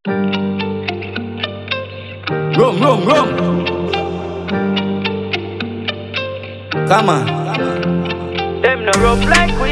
Rum. Come on. Them no rough like we.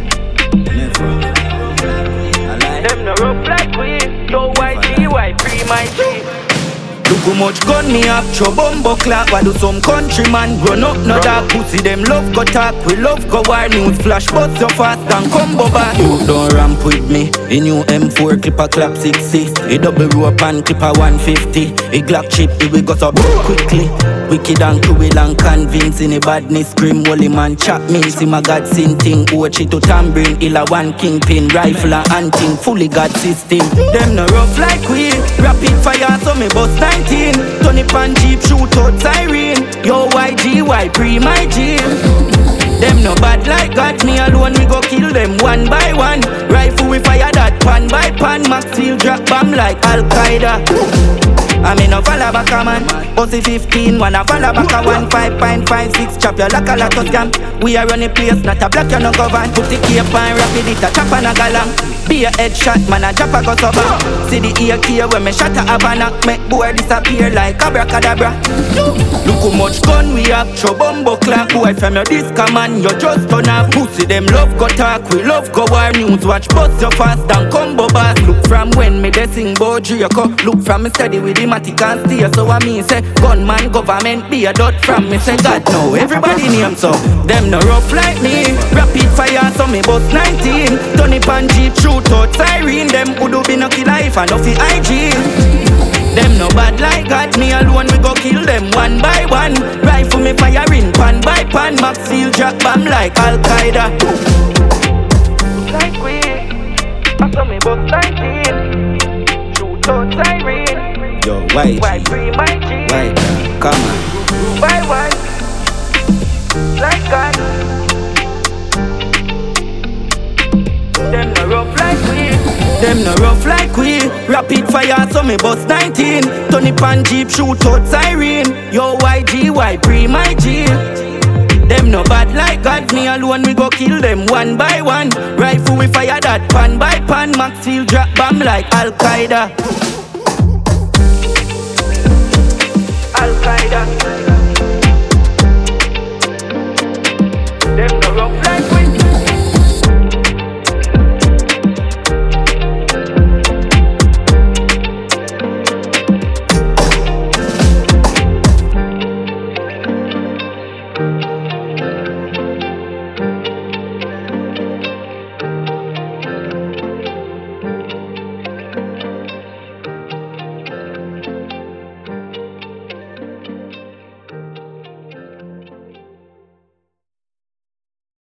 Them no rough like we. Yo, YG, free my G. Look how much gun me have, cho bumbo clap. I do some countryman run up, no dark pussy. Them love go talk, we love go war. News flash, but so fast and combo back. You don't ramp with me. A new M4 clipper clap 60. A double rope and clipper 150. A Glock chip, we got up quickly. Wicked and cruel and convincing. A badness scream, holy man chop me. See my God sin thing. Ochi to tambourine, illa one kingpin. Rifle and hunting, fully God system. Them no rough like we. Rapid fire, so me bust 19. Tony pan jeep, shoot out siren. Yo, YG, pre my G. Them no bad like God, me alone, we go kill them one by one. Rifle we fire that pan by pan. Max steel drop bomb like Al-Qaeda. I mean no follow back a man. Pussy 15, wanna follow back a 1 5.56. Chop your like a lot of scam. We are running place, not a block, you no govern. Put the cape and rapid it, a chop and a galang. Be a headshot, man, a drop a go so back. See the ear key when me shot a Havana. Make boy disappear like abracadabra. Look how much gun we have, cho bumbo clap. Boy from your disc man, you just turn off. Pussy them love go talk, we love go war. News watch bust you fast and combo bass. Look from when me de sing bout Draco. Look from me steady with the matic and steer. So I mean say, gunman government be a dot from me say God no. Everybody name so, them no rough like me. Rapid fire so me bust 19. Tony pan jeep shoot out siren. Them who do be no kill life and no fi IG. Them no bad like God, me alone we go kill them one by one. Rifle me firing pan by pan. Max steel drop bomb like Al-Qaeda. Like we, I saw me bust 19. Shoot out siren. Yo, YG, free my G. right now, come on. By one, like God. Them no rough like we. Them no rough like we. Rapid fire so me bust 19. Tony pan jeep shoot out siren. Yo, YG, pre my G. Them no bad like God, me alone we go kill them one by one. Rifle we fire that pan by pan. Max steel drop bomb like Al-Qaeda.